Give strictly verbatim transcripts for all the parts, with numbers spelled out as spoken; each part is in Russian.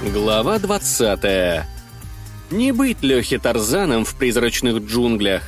Глава двадцатая. Не быть Лехе Тарзаном в призрачных джунглях.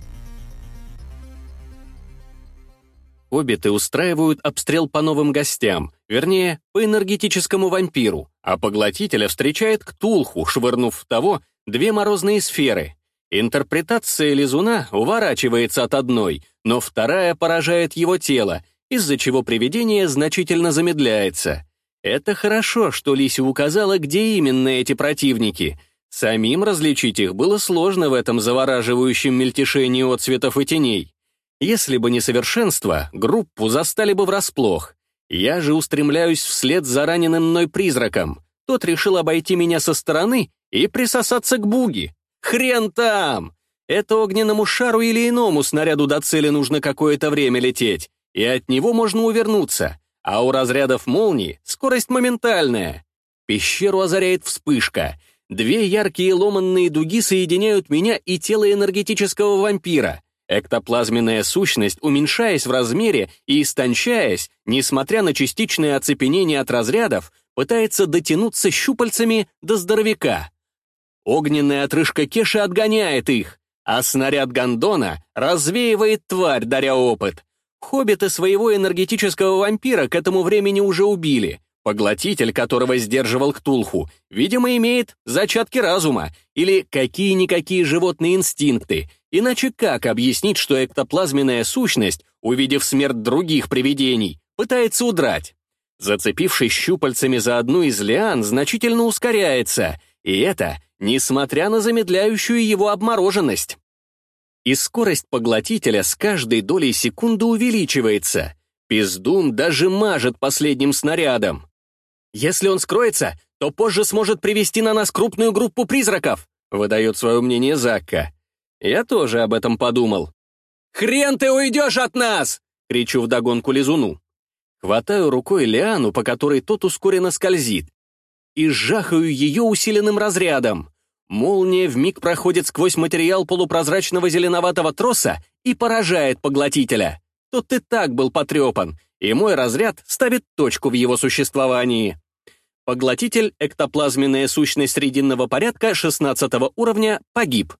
Хоббиты устраивают обстрел по новым гостям, вернее, по энергетическому вампиру, а поглотителя встречает Ктулху, швырнув в того две морозные сферы. Интерпретация лизуна уворачивается от одной, но вторая поражает его тело, из-за чего привидение значительно замедляется. Это хорошо, что Лися указала, где именно эти противники. Самим различить их было сложно в этом завораживающем мельтешении отцветов и теней. Если бы не совершенство, группу застали бы врасплох. Я же устремляюсь вслед за раненым мной призраком. Тот решил обойти меня со стороны и присосаться к буги. Хрен там! Это огненному шару или иному снаряду до цели нужно какое-то время лететь, и от него можно увернуться. А у разрядов молнии скорость моментальная. Пещеру озаряет вспышка. Две яркие ломанные дуги соединяют меня и тело энергетического вампира. Эктоплазменная сущность, уменьшаясь в размере и истончаясь, несмотря на частичное оцепенение от разрядов, пытается дотянуться щупальцами до здоровяка. Огненная отрыжка Кеши отгоняет их, а снаряд Гондона развеивает тварь, даря опыт. Хоббиты своего энергетического вампира к этому времени уже убили. Поглотитель, которого сдерживал Ктулху, видимо, имеет зачатки разума или какие-никакие животные инстинкты. Иначе как объяснить, что эктоплазменная сущность, увидев смерть других привидений, пытается удрать? Зацепившись щупальцами за одну из лиан, значительно ускоряется, и это несмотря на замедляющую его обмороженность. И скорость поглотителя с каждой долей секунды увеличивается. Пиздун даже мажет последним снарядом. «Если он скроется, то позже сможет привести на нас крупную группу призраков», выдает свое мнение Закка. Я тоже об этом подумал. «Хрен ты уйдешь от нас!» кричу вдогонку лизуну. Хватаю рукой лиану, по которой тот ускоренно скользит, и жахаю ее усиленным разрядом. Молния вмиг проходит сквозь материал полупрозрачного зеленоватого троса и поражает поглотителя. Тот и так был потрепан, и мой разряд ставит точку в его существовании. Поглотитель, эктоплазменная сущность срединного порядка шестнадцатого уровня, погиб.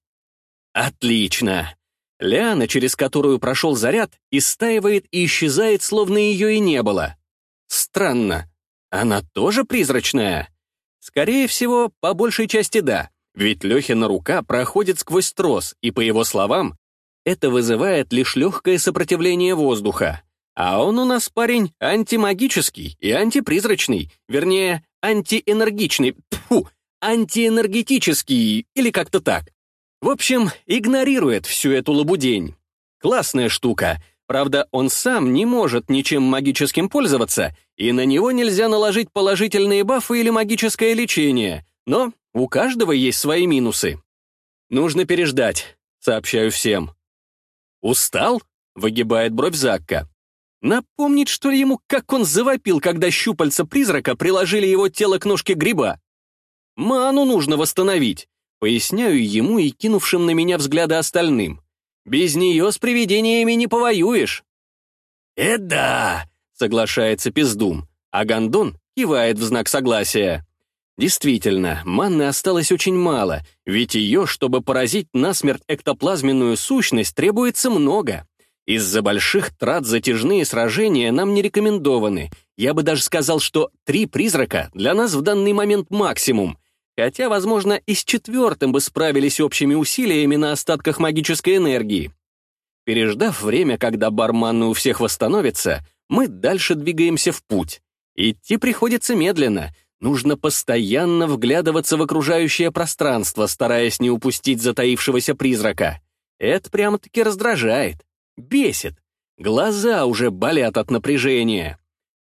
Отлично. Лиана, через которую прошел заряд, истаивает и исчезает, словно ее и не было. Странно. Она тоже призрачная? Скорее всего, по большей части да. Ведь Лехина рука проходит сквозь трос, и, по его словам, это вызывает лишь легкое сопротивление воздуха. А он у нас парень антимагический и антипризрачный, вернее, антиэнергичный, тьфу, антиэнергетический, или как-то так. В общем, игнорирует всю эту лабудень. Классная штука. Правда, он сам не может ничем магическим пользоваться, и на него нельзя наложить положительные бафы или магическое лечение, но у каждого есть свои минусы. «Нужно переждать», — сообщаю всем. «Устал?» — выгибает бровь Закка. Напомнить, что ли, ему, как он завопил, когда щупальца призрака приложили его тело к ножке гриба? «Ману нужно восстановить», — поясняю ему и кинувшим на меня взгляды остальным. «Без нее с привидениями не повоюешь». «Э да», — соглашается Пиздун, а Гондон кивает в знак согласия. Действительно, манны осталось очень мало, ведь ее, чтобы поразить насмерть эктоплазменную сущность, требуется много. Из-за больших трат затяжные сражения нам не рекомендованы. Я бы даже сказал, что три призрака для нас в данный момент максимум. Хотя, возможно, и с четвертым бы справились общими усилиями на остатках магической энергии. Переждав время, когда барманы у всех восстановятся, мы дальше двигаемся в путь. Идти приходится медленно. Нужно постоянно вглядываться в окружающее пространство, стараясь не упустить затаившегося призрака. Это прямо-таки раздражает, бесит. Глаза уже болят от напряжения.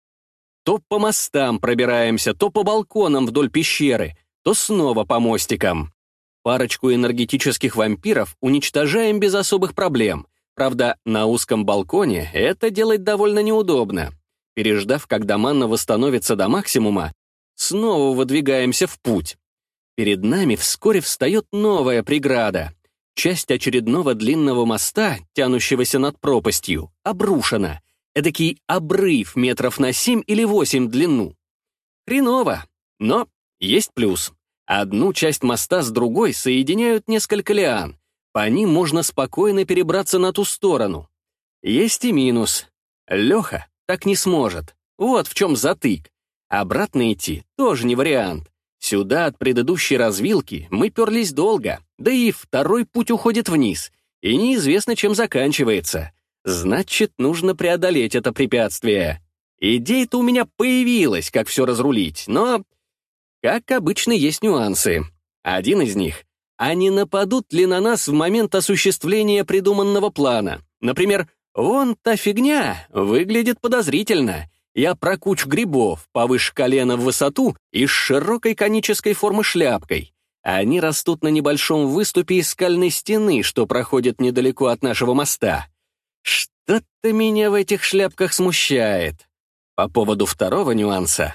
То по мостам пробираемся, то по балконам вдоль пещеры, то снова по мостикам. Парочку энергетических вампиров уничтожаем без особых проблем. Правда, на узком балконе это делать довольно неудобно. Переждав, когда манна восстановится до максимума, снова выдвигаемся в путь. Перед нами вскоре встает новая преграда. Часть очередного длинного моста, тянущегося над пропастью, обрушена. Эдакий обрыв метров на семь или восемь в длину. Хреново, но Есть плюс. Одну часть моста с другой соединяют несколько лиан. По ним можно спокойно перебраться на ту сторону. Есть и минус. Леха так не сможет. Вот в чем затык. Обратно идти тоже не вариант. Сюда от предыдущей развилки мы перлись долго, да и второй путь уходит вниз, и неизвестно, чем заканчивается. Значит, нужно преодолеть это препятствие. Идея-то у меня появилась, как все разрулить, но, как обычно, есть нюансы. Один из них — а не нападут ли на нас в момент осуществления придуманного плана? Например, вон та фигня выглядит подозрительно. Я про кучу грибов, повыше колена в высоту и с широкой конической формы шляпкой. Они растут на небольшом выступе из скальной стены, что проходит недалеко от нашего моста. Что-то меня в этих шляпках смущает. По поводу второго нюанса.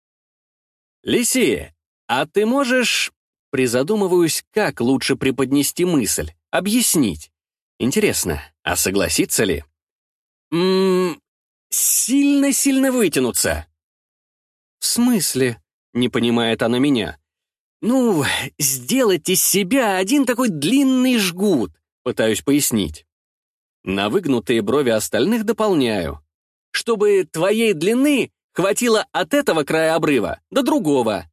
«Лиси, а ты можешь...» Призадумываюсь, как лучше преподнести мысль, объяснить. Интересно, а согласится ли? Ммм... Сильно-сильно вытянуться. В смысле? Не понимает она меня. Ну, сделать из себя один такой длинный жгут, пытаюсь пояснить. На выгнутые брови остальных дополняю. Чтобы твоей длины хватило от этого края обрыва до другого.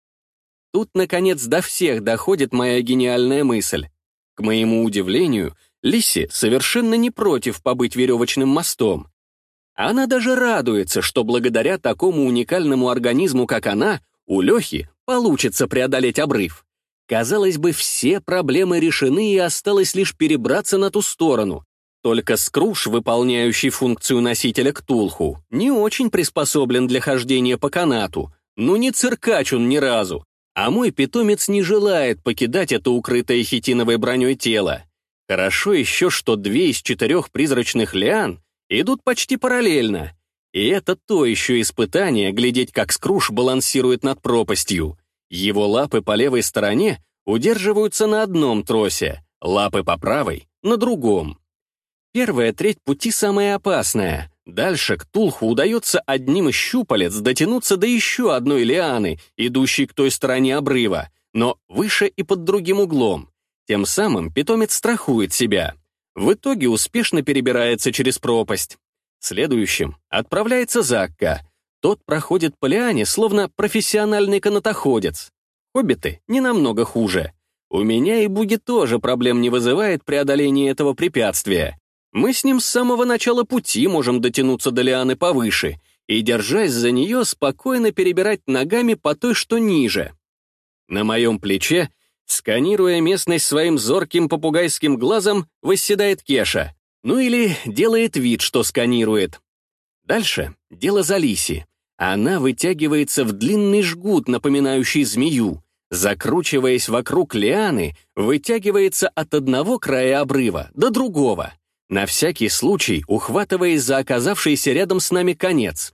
Тут, наконец, до всех доходит моя гениальная мысль. К моему удивлению, Лисси совершенно не против побыть веревочным мостом. Она даже радуется, что благодаря такому уникальному организму, как она, у Лехи получится преодолеть обрыв. Казалось бы, все проблемы решены, и осталось лишь перебраться на ту сторону. Только Скруш, выполняющий функцию носителя Ктулху, не очень приспособлен для хождения по канату. Ну не циркач он ни разу. А мой питомец не желает покидать это укрытое хитиновой броней тело. Хорошо еще, что две из четырех призрачных лиан идут почти параллельно. И это то еще испытание, глядеть, как Скруш балансирует над пропастью. Его лапы по левой стороне удерживаются на одном тросе, лапы по правой — на другом. Первая треть пути самая опасная. Дальше Ктулху удается одним из щупалец дотянуться до еще одной лианы, идущей к той стороне обрыва, но выше и под другим углом. Тем самым питомец страхует себя. В итоге успешно перебирается через пропасть. Следующим отправляется Закка. Тот проходит по лиане, словно профессиональный канатоходец. Хоббиты не намного хуже. У меня и Буги тоже проблем не вызывает преодоление этого препятствия. Мы с ним с самого начала пути можем дотянуться до лианы повыше и, держась за нее, спокойно перебирать ногами по той, что ниже. На моем плече, сканируя местность своим зорким попугайским глазом, восседает Кеша, ну или делает вид, что сканирует. Дальше дело за Лиси. Она вытягивается в длинный жгут, напоминающий змею, закручиваясь вокруг лианы, вытягивается от одного края обрыва до другого, на всякий случай ухватываясь за оказавшийся рядом с нами конец.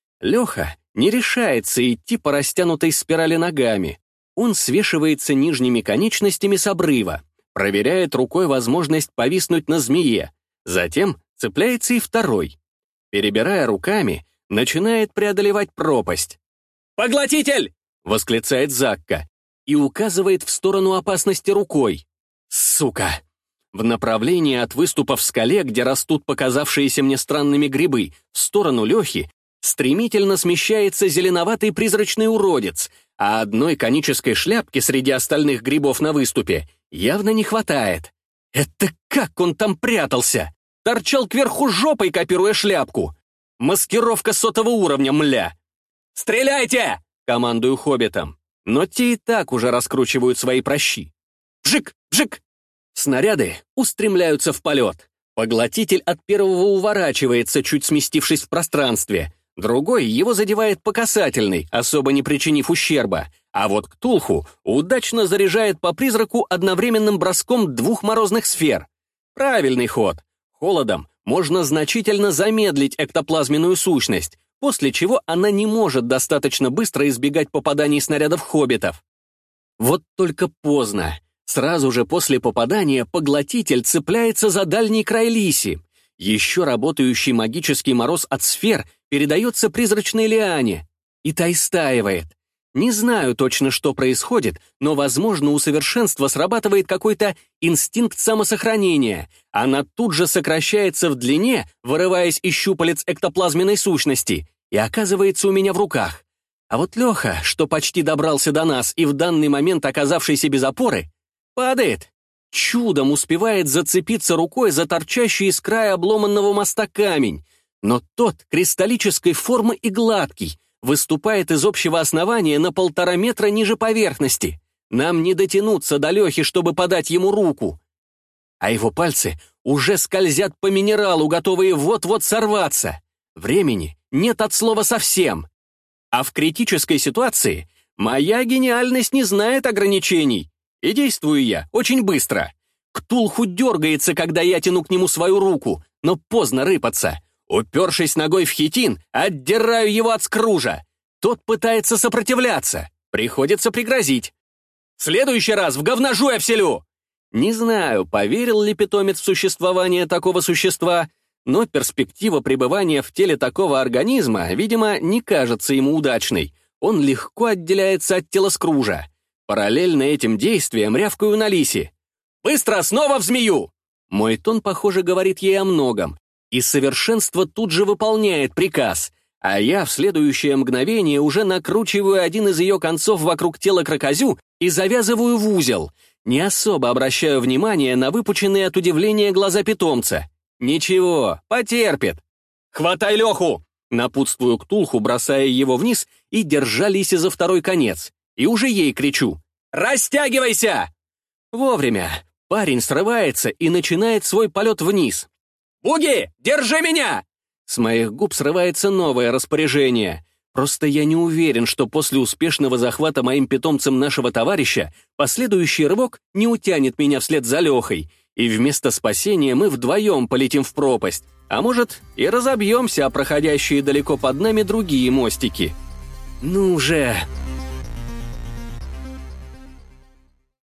Леха не решается идти по растянутой спирали ногами. Он свешивается нижними конечностями с обрыва, проверяет рукой возможность повиснуть на змее, затем цепляется и второй. Перебирая руками, начинает преодолевать пропасть. «Поглотитель!» — восклицает Закка и указывает в сторону опасности рукой. «Сука!» В направлении от выступа в скале, где растут показавшиеся мне странными грибы, в сторону Лехи, стремительно смещается зеленоватый призрачный уродец, а одной конической шляпки среди остальных грибов на выступе явно не хватает. Это как он там прятался? Торчал кверху жопой, копируя шляпку. Маскировка сотого уровня, мля. «Стреляйте!» — командую хоббитам. Но те и так уже раскручивают свои прощи. Вжик! Вжик! Снаряды устремляются в полет. Поглотитель от первого уворачивается, чуть сместившись в пространстве. Другой его задевает по касательной, особо не причинив ущерба. А вот Ктулху удачно заряжает по призраку одновременным броском двух морозных сфер. Правильный ход. Холодом можно значительно замедлить эктоплазменную сущность, после чего она не может достаточно быстро избегать попаданий снарядов хоббитов. Вот только поздно. Сразу же после попадания поглотитель цепляется за дальний край Лиси. Еще работающий магический мороз от сфер передается призрачной лиане, и та истаивает. Не знаю точно, что происходит, но, возможно, у совершенства срабатывает какой-то инстинкт самосохранения. Она тут же сокращается в длине, вырываясь из щупалец эктоплазменной сущности, и оказывается у меня в руках. А вот Леха, что почти добрался до нас и в данный момент оказавшийся без опоры, падает. Чудом успевает зацепиться рукой за торчащий из края обломанного моста камень, но тот кристаллической формы и гладкий, выступает из общего основания на полтора метра ниже поверхности. Нам не дотянуться до Лехи, чтобы подать ему руку. А его пальцы уже скользят по минералу, готовые вот-вот сорваться. Времени нет от слова совсем. А в критической ситуации моя гениальность не знает ограничений. И действую я очень быстро. Ктулху дергается, когда я тяну к нему свою руку, но поздно рыпаться. Упершись ногой в хитин, отдираю его от скружа. Тот пытается сопротивляться. Приходится пригрозить. «В следующий раз в говножу я вселю!» Не знаю, поверил ли питомец в существование такого существа, но перспектива пребывания в теле такого организма, видимо, не кажется ему удачной. Он легко отделяется от тела скружа. Параллельно этим действиям рявкаю на Лисе. «Быстро, снова в змею!» Мой тон, похоже, говорит ей о многом. И совершенство тут же выполняет приказ, а я в следующее мгновение уже накручиваю один из ее концов вокруг тела крокозю и завязываю в узел. Не особо обращаю внимание на выпученные от удивления глаза питомца. Ничего, потерпит. «Хватай Леху!» Напутствую Ктулху, бросая его вниз и держа Лисе за второй конец. И уже ей кричу. «Растягивайся!» Вовремя. Парень срывается и начинает свой полет вниз. «Буги, держи меня!» С моих губ срывается новое распоряжение. Просто я не уверен, что после успешного захвата моим питомцем нашего товарища последующий рывок не утянет меня вслед за Лехой, и вместо спасения мы вдвоем полетим в пропасть, а может и разобьемся о проходящие далеко под нами другие мостики. «Ну же,